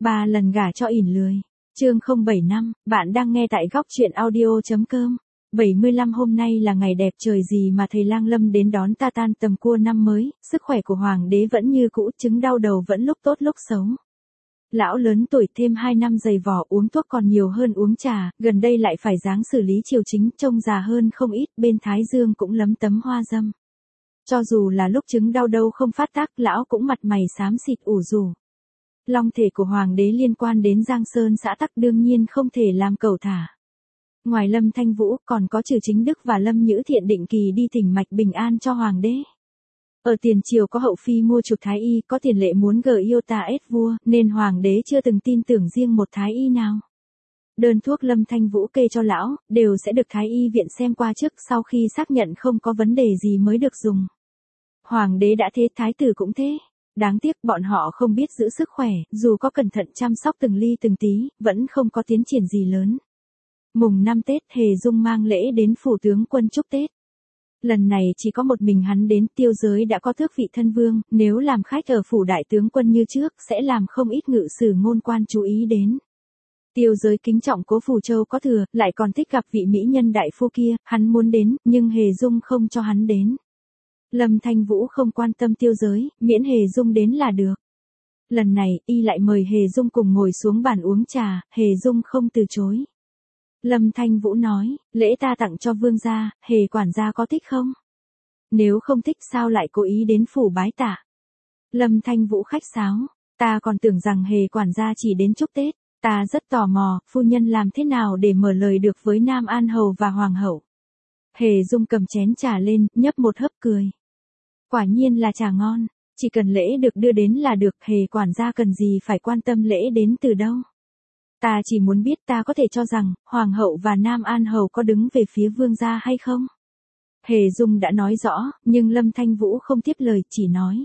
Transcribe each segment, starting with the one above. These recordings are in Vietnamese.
3 lần gả cho ỉn lười. Chương 075, bạn đang nghe tại góc truyện audio.com. 75 hôm nay là ngày đẹp trời gì mà thầy lang Lâm đến đón ta tan tầm cua năm mới, sức khỏe của hoàng đế vẫn như cũ, chứng đau đầu vẫn lúc tốt lúc xấu. Lão lớn tuổi thêm 2 năm dày vỏ, uống thuốc còn nhiều hơn uống trà, gần đây lại phải dáng xử lý triều chính, trông già hơn không ít, bên thái dương cũng lấm tấm hoa dâm. Cho dù là lúc chứng đau đâu không phát tác, lão cũng mặt mày xám xịt ủ rũ. Long thể của hoàng đế liên quan đến Giang Sơn xã tắc đương nhiên không thể làm cẩu thả. Ngoài Lâm Thanh Vũ còn có Trừ Chính Đức và Lâm Nhữ Thiện định kỳ đi thỉnh mạch bình an cho hoàng đế. Ở tiền triều có hậu phi mua chuộc thái y, có tiền lệ muốn gờ yêu ta ép vua, nên hoàng đế chưa từng tin tưởng riêng một thái y nào. Đơn thuốc Lâm Thanh Vũ kê cho lão, đều sẽ được thái y viện xem qua trước, sau khi xác nhận không có vấn đề gì mới được dùng. Hoàng đế đã thế, thái tử cũng thế. Đáng tiếc bọn họ không biết giữ sức khỏe, dù có cẩn thận chăm sóc từng ly từng tí, vẫn không có tiến triển gì lớn. Mùng 5 Tết, Hề Dung mang lễ đến phủ tướng quân chúc Tết. Lần này chỉ có một mình hắn đến, Tiêu Giới đã có tước vị thân vương, nếu làm khách ở phủ đại tướng quân như trước, sẽ làm không ít ngự sử ngôn quan chú ý đến. Tiêu Giới kính trọng Cố Phù Châu có thừa, lại còn thích gặp vị mỹ nhân đại phu kia, hắn muốn đến, nhưng Hề Dung không cho hắn đến. Lâm Thanh Vũ không quan tâm Tiêu Giới, miễn Hề Dung đến là được. Lần này, y lại mời Hề Dung cùng ngồi xuống bàn uống trà, Hề Dung không từ chối. Lâm Thanh Vũ nói, lễ ta tặng cho vương gia, Hề quản gia có thích không? Nếu không thích sao lại cố ý đến phủ bái tạ? Lâm Thanh Vũ khách sáo, ta còn tưởng rằng Hề quản gia chỉ đến chúc Tết, ta rất tò mò, phu nhân làm thế nào để mở lời được với Nam An Hầu và Hoàng hậu? Hề Dung cầm chén trà lên, nhấp một hớp cười. Quả nhiên là trà ngon, chỉ cần lễ được đưa đến là được, Hề quản gia cần gì phải quan tâm lễ đến từ đâu. Ta chỉ muốn biết ta có thể cho rằng, Hoàng hậu và Nam An Hầu có đứng về phía vương gia hay không? Hề Dung đã nói rõ, nhưng Lâm Thanh Vũ không tiếp lời, chỉ nói.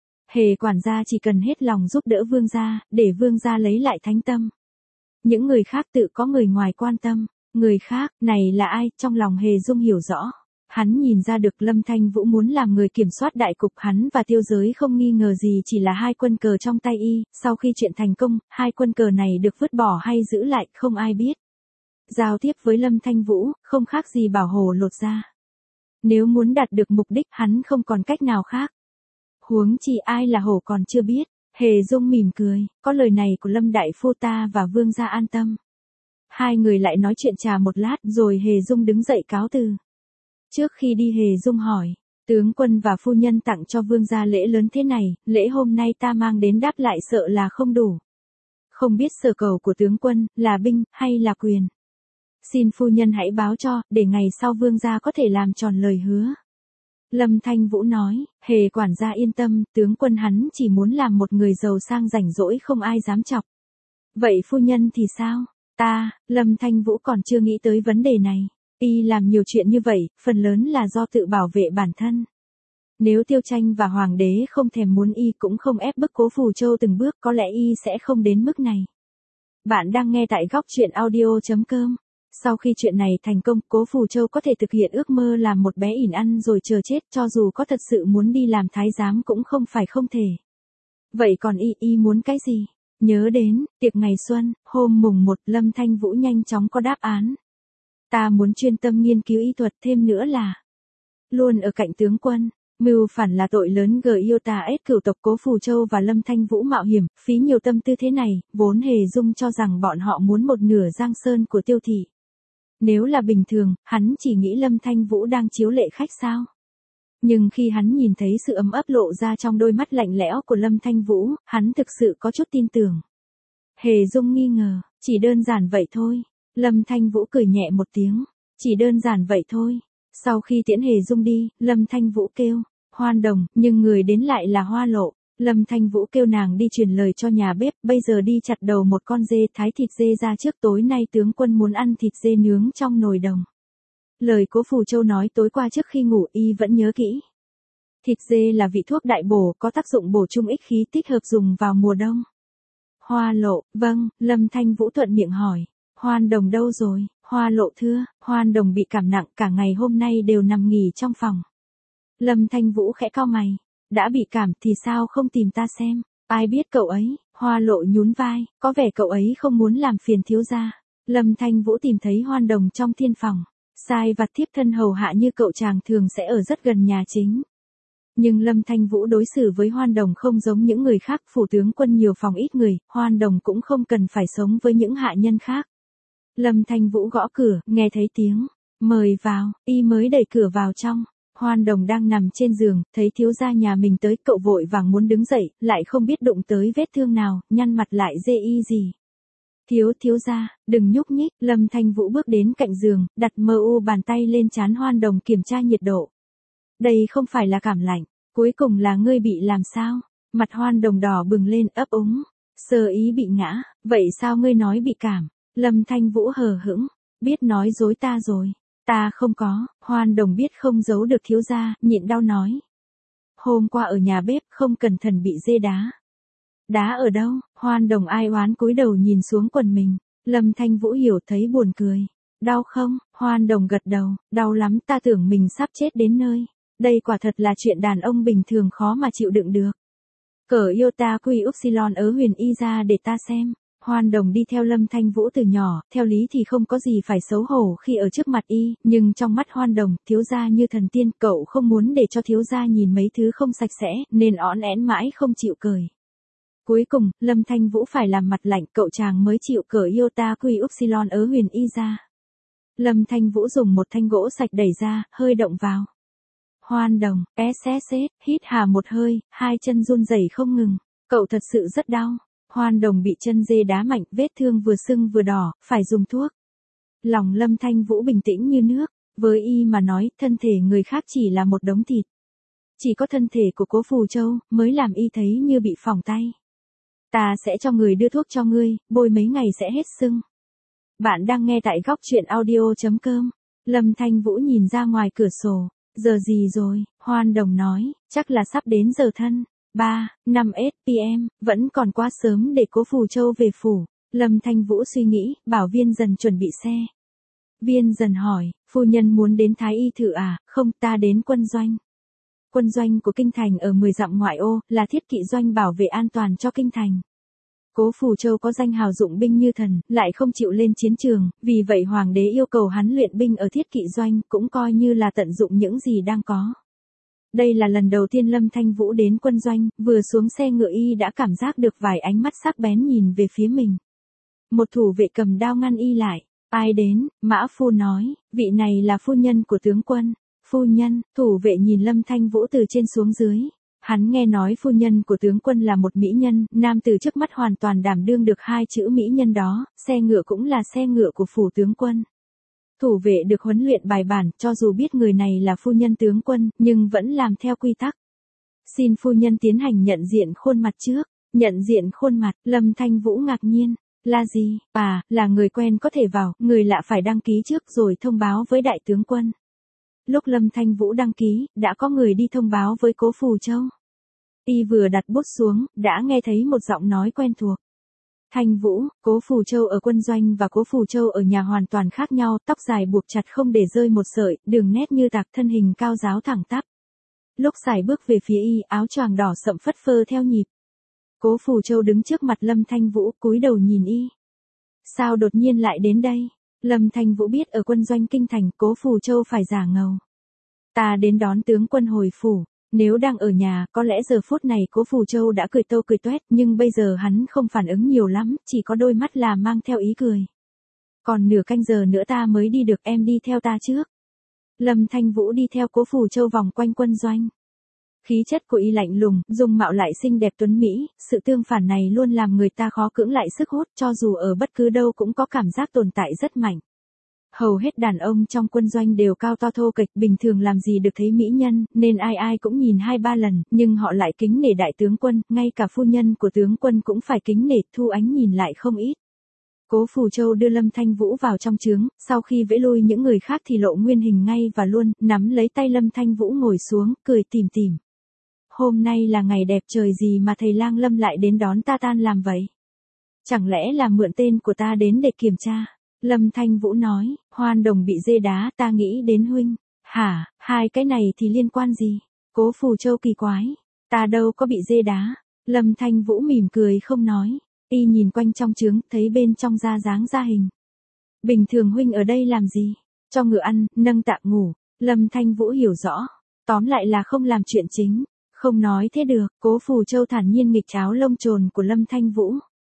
Hề quản gia chỉ cần hết lòng giúp đỡ vương gia, để vương gia lấy lại thánh tâm. Những người khác tự có người ngoài quan tâm, người khác, này là ai, trong lòng Hề Dung hiểu rõ. Hắn nhìn ra được Lâm Thanh Vũ muốn làm người kiểm soát đại cục, hắn và Tiêu Giới không nghi ngờ gì, chỉ là hai quân cờ trong tay y, sau khi chuyện thành công, hai quân cờ này được vứt bỏ hay giữ lại, không ai biết. Giao tiếp với Lâm Thanh Vũ, không khác gì bảo hồ lột ra. Nếu muốn đạt được mục đích, hắn không còn cách nào khác. Huống chi ai là hổ còn chưa biết. Hề Dung mỉm cười, có lời này của Lâm đại phu ta và vương gia an tâm. Hai người lại nói chuyện trà một lát, rồi Hề Dung đứng dậy cáo từ. Trước khi đi Hề Dung hỏi, tướng quân và phu nhân tặng cho vương gia lễ lớn thế này, lễ hôm nay ta mang đến đáp lại sợ là không đủ. Không biết sở cầu của tướng quân, là binh, hay là quyền. Xin phu nhân hãy báo cho, để ngày sau vương gia có thể làm tròn lời hứa. Lâm Thanh Vũ nói, Hề quản gia yên tâm, tướng quân hắn chỉ muốn làm một người giàu sang rảnh rỗi không ai dám chọc. Vậy phu nhân thì sao? Lâm Thanh Vũ còn chưa nghĩ tới vấn đề này. Y làm nhiều chuyện như vậy, phần lớn là do tự bảo vệ bản thân. Nếu Tiêu Tranh và Hoàng đế không thèm muốn y cũng không ép bức Cố Phù Châu từng bước, có lẽ y sẽ không đến mức này. Bạn đang nghe tại góc truyện audio.com. Sau khi chuyện này thành công, Cố Phù Châu có thể thực hiện ước mơ làm một bé ỉn ăn rồi chờ chết, cho dù có thật sự muốn đi làm thái giám cũng không phải không thể. Vậy còn y muốn cái gì? Nhớ đến, tiệc ngày xuân, hôm mùng 1, Lâm Thanh Vũ nhanh chóng có đáp án. Ta muốn chuyên tâm nghiên cứu y thuật, thêm nữa là luôn ở cạnh tướng quân. Mưu phản là tội lớn, gờ yêu ta ết cửu tộc Cố Phù Châu và Lâm Thanh Vũ mạo hiểm, phí nhiều tâm tư thế này, vốn Hề Dung cho rằng bọn họ muốn một nửa Giang Sơn của Tiêu thị. Nếu là bình thường, hắn chỉ nghĩ Lâm Thanh Vũ đang chiếu lệ khách sao. Nhưng khi hắn nhìn thấy sự ấm ấp lộ ra trong đôi mắt lạnh lẽo của Lâm Thanh Vũ, hắn thực sự có chút tin tưởng. Hề Dung nghi ngờ, chỉ đơn giản vậy thôi. Lâm Thanh Vũ cười nhẹ một tiếng, chỉ đơn giản vậy thôi. Sau khi tiễn Hề Dung đi, Lâm Thanh Vũ kêu, Hoan Đồng, nhưng người đến lại là Hoa Lộ. Lâm Thanh Vũ kêu nàng đi truyền lời cho nhà bếp, bây giờ đi chặt đầu một con dê, thái thịt dê ra trước, tối nay tướng quân muốn ăn thịt dê nướng trong nồi đồng. Lời Cố Phù Châu nói tối qua trước khi ngủ y vẫn nhớ kỹ. Thịt dê là vị thuốc đại bổ, có tác dụng bổ trung ích khí, thích hợp dùng vào mùa đông. Hoa Lộ, vâng, Lâm Thanh Vũ thuận miệng hỏi. Hoan Đồng đâu rồi? Hoa Lộ thưa, Hoan Đồng bị cảm nặng, cả ngày hôm nay đều nằm nghỉ trong phòng. Lâm Thanh Vũ khẽ cau mày, đã bị cảm thì sao không tìm ta xem? Ai biết cậu ấy, Hoa Lộ nhún vai, có vẻ cậu ấy không muốn làm phiền thiếu gia. Lâm Thanh Vũ tìm thấy Hoan Đồng trong thiên phòng. Sai vặt thiếp thân hầu hạ như cậu chàng thường sẽ ở rất gần nhà chính. Nhưng Lâm Thanh Vũ đối xử với Hoan Đồng không giống những người khác, phủ tướng quân nhiều phòng ít người, Hoan Đồng cũng không cần phải sống với những hạ nhân khác. Lâm Thanh Vũ gõ cửa, nghe thấy tiếng, mời vào, y mới đẩy cửa vào trong. Hoan Đồng đang nằm trên giường, thấy thiếu gia nhà mình tới, cậu vội vàng muốn đứng dậy, lại không biết đụng tới vết thương nào, nhăn mặt lại dê y gì. Thiếu gia, đừng nhúc nhích. Lâm Thanh Vũ bước đến cạnh giường, đặt mờ u bàn tay lên trán Hoan Đồng kiểm tra nhiệt độ. Đây không phải là cảm lạnh, cuối cùng là ngươi bị làm sao? Mặt Hoan Đồng đỏ bừng lên, ấp úng. Sơ ý bị ngã, vậy sao ngươi nói bị cảm? Lâm Thanh Vũ hờ hững, biết nói dối ta rồi. Ta không có. Hoan Đồng biết không giấu được thiếu gia, nhịn đau nói. Hôm qua ở nhà bếp không cẩn thận bị dê đá. Đá ở đâu? Hoan Đồng ai oán cúi đầu nhìn xuống quần mình. Lâm Thanh Vũ hiểu, thấy buồn cười. Đau không? Hoan Đồng gật đầu, đau lắm, ta tưởng mình sắp chết đến nơi. Đây quả thật là chuyện đàn ông bình thường khó mà chịu đựng được. Cởi iota quy upsilon ớ huyền y ra để ta xem. Hoan Đồng đi theo Lâm Thanh Vũ từ nhỏ, theo lý thì không có gì phải xấu hổ khi ở trước mặt y, nhưng trong mắt Hoan Đồng, thiếu gia như thần tiên, cậu không muốn để cho thiếu gia nhìn mấy thứ không sạch sẽ, nên ỏn ẻn mãi không chịu cởi. Cuối cùng, Lâm Thanh Vũ phải làm mặt lạnh, cậu chàng mới chịu cởi iota quy upsilon ớ huyền y ra. Lâm Thanh Vũ dùng một thanh gỗ sạch đẩy ra, hơi động vào. Hoan Đồng, hít hà một hơi, hai chân run rẩy không ngừng. Cậu thật sự rất đau. Hoan Đồng bị chân dê đá mạnh, vết thương vừa sưng vừa đỏ, phải dùng thuốc. Lòng Lâm Thanh Vũ bình tĩnh như nước, với y mà nói, thân thể người khác chỉ là một đống thịt. Chỉ có thân thể của Cố Phù Châu mới làm y thấy như bị phỏng tay. Ta sẽ cho người đưa thuốc cho ngươi, bôi mấy ngày sẽ hết sưng. Bạn đang nghe tại Góc Chuyện Audio.com. Lâm Thanh Vũ nhìn ra ngoài cửa sổ. Giờ gì rồi? Hoan Đồng nói, chắc là sắp đến giờ thân. 3-5 PM, vẫn còn quá sớm để Cố Phù Châu về phủ. Lâm Thanh Vũ suy nghĩ, bảo Viên Dần chuẩn bị xe. Viên Dần hỏi, phu nhân muốn đến Thái Y thử à? Không, ta đến quân doanh. Quân doanh của kinh thành ở 10 dặm ngoại ô, là thiết kỵ doanh bảo vệ an toàn cho kinh thành. Cố Phù Châu có danh hào dụng binh như thần, lại không chịu lên chiến trường, vì vậy hoàng đế yêu cầu hắn luyện binh ở thiết kỵ doanh, cũng coi như là tận dụng những gì đang có. Đây là lần đầu tiên Lâm Thanh Vũ đến quân doanh, vừa xuống xe ngựa y đã cảm giác được vài ánh mắt sắc bén nhìn về phía mình. Một thủ vệ cầm đao ngăn y lại. Ai đến? Mã Phu nói, vị này là phu nhân của tướng quân. Phu nhân, thủ vệ nhìn Lâm Thanh Vũ từ trên xuống dưới. Hắn nghe nói phu nhân của tướng quân là một mỹ nhân, nam từ trước mắt hoàn toàn đảm đương được hai chữ mỹ nhân đó, xe ngựa cũng là xe ngựa của phủ tướng quân. Thủ vệ được huấn luyện bài bản, cho dù biết người này là phu nhân tướng quân, nhưng vẫn làm theo quy tắc. Xin phu nhân tiến hành nhận diện khuôn mặt trước. Nhận diện khuôn mặt, Lâm Thanh Vũ ngạc nhiên. Là gì? À, là người quen có thể vào, người lạ phải đăng ký trước rồi thông báo với đại tướng quân. Lúc Lâm Thanh Vũ đăng ký, đã có người đi thông báo với Cố Phù Châu. Y vừa đặt bút xuống, đã nghe thấy một giọng nói quen thuộc. Thanh Vũ, Cố Phù Châu ở quân doanh và Cố Phù Châu ở nhà hoàn toàn khác nhau, tóc dài buộc chặt không để rơi một sợi, đường nét như tạc, thân hình cao ráo thẳng tắp. Lúc sải bước về phía y, áo choàng đỏ sậm phất phơ theo nhịp. Cố Phù Châu đứng trước mặt Lâm Thanh Vũ, cúi đầu nhìn y. Sao đột nhiên lại đến đây? Lâm Thanh Vũ biết ở quân doanh kinh thành, Cố Phù Châu phải giả ngầu. Ta đến đón tướng quân hồi phủ. Nếu đang ở nhà, có lẽ giờ phút này Cố Phù Châu đã cười tâu cười toét, nhưng bây giờ hắn không phản ứng nhiều lắm, chỉ có đôi mắt là mang theo ý cười. Còn nửa canh giờ nữa ta mới đi được, em đi theo ta trước. Lâm Thanh Vũ đi theo Cố Phù Châu vòng quanh quân doanh. Khí chất của y lạnh lùng, dung mạo lại xinh đẹp tuấn mỹ, sự tương phản này luôn làm người ta khó cưỡng lại sức hút, cho dù ở bất cứ đâu cũng có cảm giác tồn tại rất mạnh. Hầu hết đàn ông trong quân doanh đều cao to thô kệch, bình thường làm gì được thấy mỹ nhân, nên ai ai cũng nhìn 2-3 lần, nhưng họ lại kính nể đại tướng quân, ngay cả phu nhân của tướng quân cũng phải kính nể, Thu Ánh nhìn lại không ít. Cố Phù Châu đưa Lâm Thanh Vũ vào trong trướng, sau khi vẫy lui những người khác thì lộ nguyên hình ngay và luôn, nắm lấy tay Lâm Thanh Vũ ngồi xuống, cười tủm tỉm. Hôm nay là ngày đẹp trời gì mà thầy lang Lâm lại đến đón ta tan làm vậy? Chẳng lẽ là mượn tên của ta đến để kiểm tra? Lâm Thanh Vũ nói, Hoan Đồng bị dê đá, ta nghĩ đến huynh. Hả, hai cái này thì liên quan gì? Cố Phù Châu kỳ quái. Ta đâu có bị dê đá. Lâm Thanh Vũ mỉm cười không nói, y nhìn quanh trong trướng, thấy bên trong ra dáng ra hình. Bình thường huynh ở đây làm gì? Cho ngựa ăn, nâng tạ ngủ. Lâm Thanh Vũ hiểu rõ, tóm lại là không làm chuyện chính. Không nói thế được, Cố Phù Châu thản nhiên nghịch cháo lông chồn của Lâm Thanh Vũ.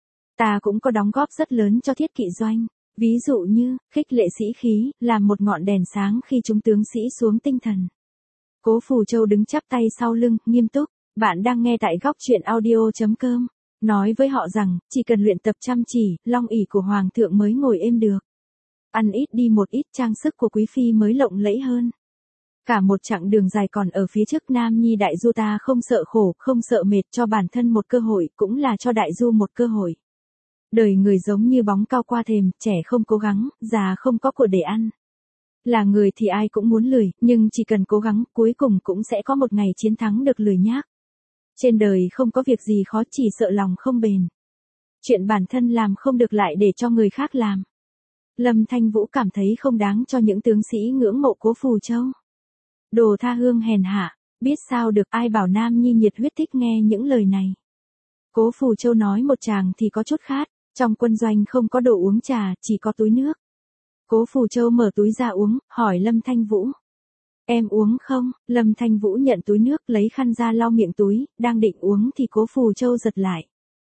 Ta cũng có đóng góp rất lớn cho thiết kỵ doanh. Ví dụ như, khích lệ sĩ khí, làm một ngọn đèn sáng khi chúng tướng sĩ xuống tinh thần. Cố Phù Châu đứng chắp tay sau lưng, nghiêm túc. Bạn đang nghe tại góc truyện audio.com. Nói với họ rằng, chỉ cần luyện tập chăm chỉ, long ỷ của Hoàng thượng mới ngồi êm được. Ăn ít đi một ít, trang sức của quý phi mới lộng lẫy hơn. Cả một chặng đường dài còn ở phía trước, Nam Nhi đại du ta không sợ khổ, không sợ mệt, cho bản thân một cơ hội, cũng là cho đại du một cơ hội. Đời người giống như bóng cao qua thềm, trẻ không cố gắng, già không có của để ăn. Là người thì ai cũng muốn lười, nhưng chỉ cần cố gắng, cuối cùng cũng sẽ có một ngày chiến thắng được lười nhác. Trên đời không có việc gì khó, chỉ sợ lòng không bền. Chuyện bản thân làm không được lại để cho người khác làm. Lâm Thanh Vũ cảm thấy không đáng cho những tướng sĩ ngưỡng mộ Cố Phù Châu. Đồ tha hương hèn hạ, biết sao được, ai bảo Nam Nhi nhiệt huyết thích nghe những lời này. Cố Phù Châu nói một tràng thì có chút khát, trong quân doanh không có đồ uống trà, chỉ có túi nước. Cố Phù Châu mở túi ra uống, hỏi Lâm Thanh Vũ. Em uống không? Lâm Thanh Vũ nhận túi nước, lấy khăn ra lau miệng túi, đang định uống thì Cố Phù Châu giật lại.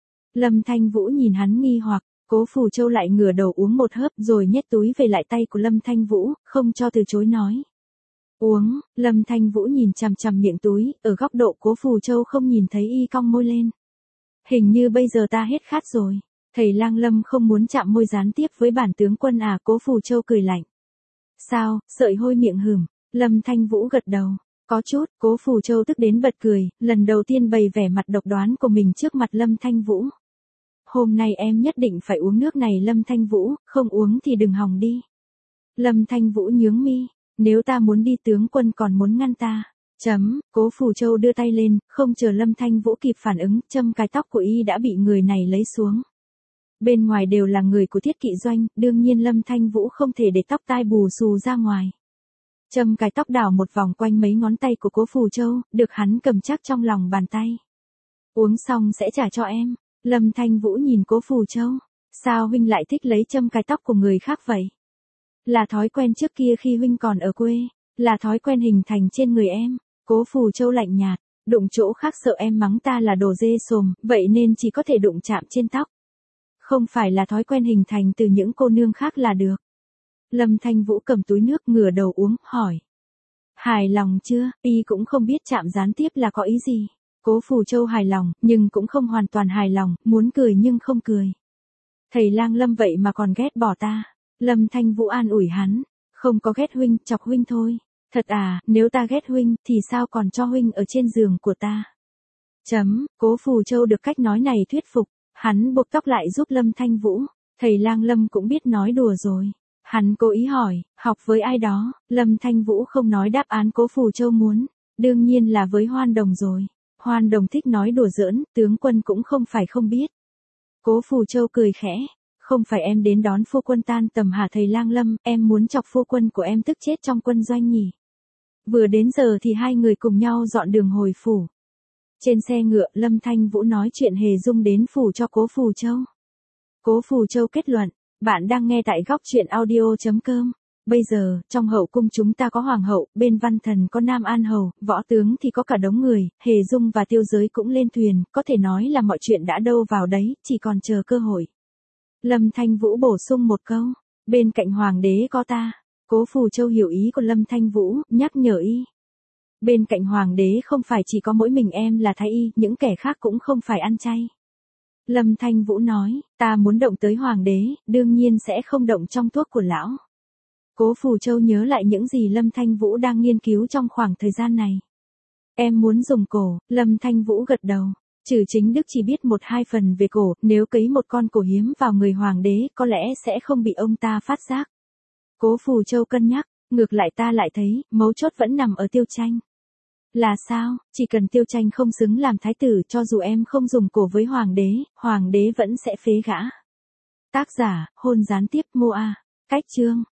Lâm Thanh Vũ nhìn hắn nghi hoặc, Cố Phù Châu lại ngửa đầu uống một hớp rồi nhét túi về lại tay của Lâm Thanh Vũ, không cho từ chối nói. Uống. Lâm Thanh Vũ nhìn chằm chằm miệng túi, ở góc độ Cố Phù Châu không nhìn thấy y cong môi lên. Hình như bây giờ ta hết khát rồi. Thầy Lang Lâm không muốn chạm môi gián tiếp với bản tướng quân à? Cố Phù Châu cười lạnh. Sao, sợi hôi miệng hửm. Lâm Thanh Vũ gật đầu. Có chút. Cố Phù Châu tức đến bật cười, lần đầu tiên bày vẻ mặt độc đoán của mình trước mặt Lâm Thanh Vũ. Hôm nay em nhất định phải uống nước này Lâm Thanh Vũ, không uống thì đừng hòng đi. Lâm Thanh Vũ nhướng mi, nếu ta muốn đi tướng quân còn muốn ngăn ta. Cố Phù Châu đưa tay lên, không chờ Lâm Thanh Vũ kịp phản ứng, châm cài tóc của y đã bị người này lấy xuống. Bên ngoài đều là người của thiết kỵ doanh, đương nhiên Lâm Thanh Vũ không thể để tóc tai bù xù ra ngoài. Châm cài tóc đảo một vòng quanh mấy ngón tay của Cố Phù Châu, được hắn cầm chắc trong lòng bàn tay. Uống xong sẽ trả cho em. Lâm Thanh Vũ nhìn Cố Phù Châu. Sao huynh lại thích lấy châm cài tóc của người khác vậy? Là thói quen trước kia khi huynh còn ở quê, là thói quen hình thành trên người em. Cố Phù Châu lạnh nhạt, đụng chỗ khác sợ em mắng ta là đồ dê sồm, vậy nên chỉ có thể đụng chạm trên tóc. Không phải là thói quen hình thành từ những cô nương khác là được. Lâm Thanh Vũ cầm túi nước ngửa đầu uống, hỏi. Hài lòng chưa? Y cũng không biết chạm gián tiếp là có ý gì. Cố Phù Châu hài lòng, nhưng cũng không hoàn toàn hài lòng, muốn cười nhưng không cười. Thầy Lang Lâm vậy mà còn ghét bỏ ta. Lâm Thanh Vũ an ủi hắn. Không có ghét huynh, chọc huynh thôi. Thật à, nếu ta ghét huynh, thì sao còn cho huynh ở trên giường của ta? Cố Phù Châu được cách nói này thuyết phục. Hắn buộc tóc lại giúp Lâm Thanh Vũ. Thầy Lang Lâm cũng biết nói đùa rồi. Hắn cố ý hỏi, học với ai đó? Lâm Thanh Vũ không nói đáp án Cố Phù Châu muốn. Đương nhiên là với Hoan Đồng rồi. Hoan Đồng thích nói đùa giỡn, tướng quân cũng không phải không biết. Cố Phù Châu cười khẽ. Không phải em đến đón phu quân tan tầm hả thầy Lang Lâm, em muốn chọc phu quân của em tức chết trong quân doanh nhỉ? Vừa đến giờ thì hai người cùng nhau dọn đường hồi phủ. Trên xe ngựa, Lâm Thanh Vũ nói chuyện Hề Dung đến phủ cho Cố Phù Châu. Cố Phù Châu kết luận, bạn đang nghe tại góc truyện audio.com. Bây giờ, trong hậu cung chúng ta có hoàng hậu, bên văn thần có Nam An Hầu, võ tướng thì có cả đống người, Hề Dung và Tiêu Giới cũng lên thuyền, có thể nói là mọi chuyện đã đâu vào đấy, chỉ còn chờ cơ hội. Lâm Thanh Vũ bổ sung một câu, bên cạnh hoàng đế có ta. Cố Phù Châu hiểu ý của Lâm Thanh Vũ, nhắc nhở y. Bên cạnh hoàng đế không phải chỉ có mỗi mình em là thái y, những kẻ khác cũng không phải ăn chay. Lâm Thanh Vũ nói, ta muốn động tới hoàng đế, đương nhiên sẽ không động trong thuốc của lão. Cố Phù Châu nhớ lại những gì Lâm Thanh Vũ đang nghiên cứu trong khoảng thời gian này. Em muốn dùng cổ, Lâm Thanh Vũ gật đầu. Trừ Chính Đức chỉ biết 1-2 phần về cổ, nếu cấy một con cổ hiếm vào người hoàng đế, có lẽ sẽ không bị ông ta phát giác. Cố Phù Châu cân nhắc, ngược lại ta lại thấy, mấu chốt vẫn nằm ở Tiêu Tranh. Là sao? Chỉ cần Tiêu Tranh không xứng làm thái tử, cho dù em không dùng cổ với hoàng đế vẫn sẽ phế gã. Tác giả, hôn gián tiếp Moa. Cách chương.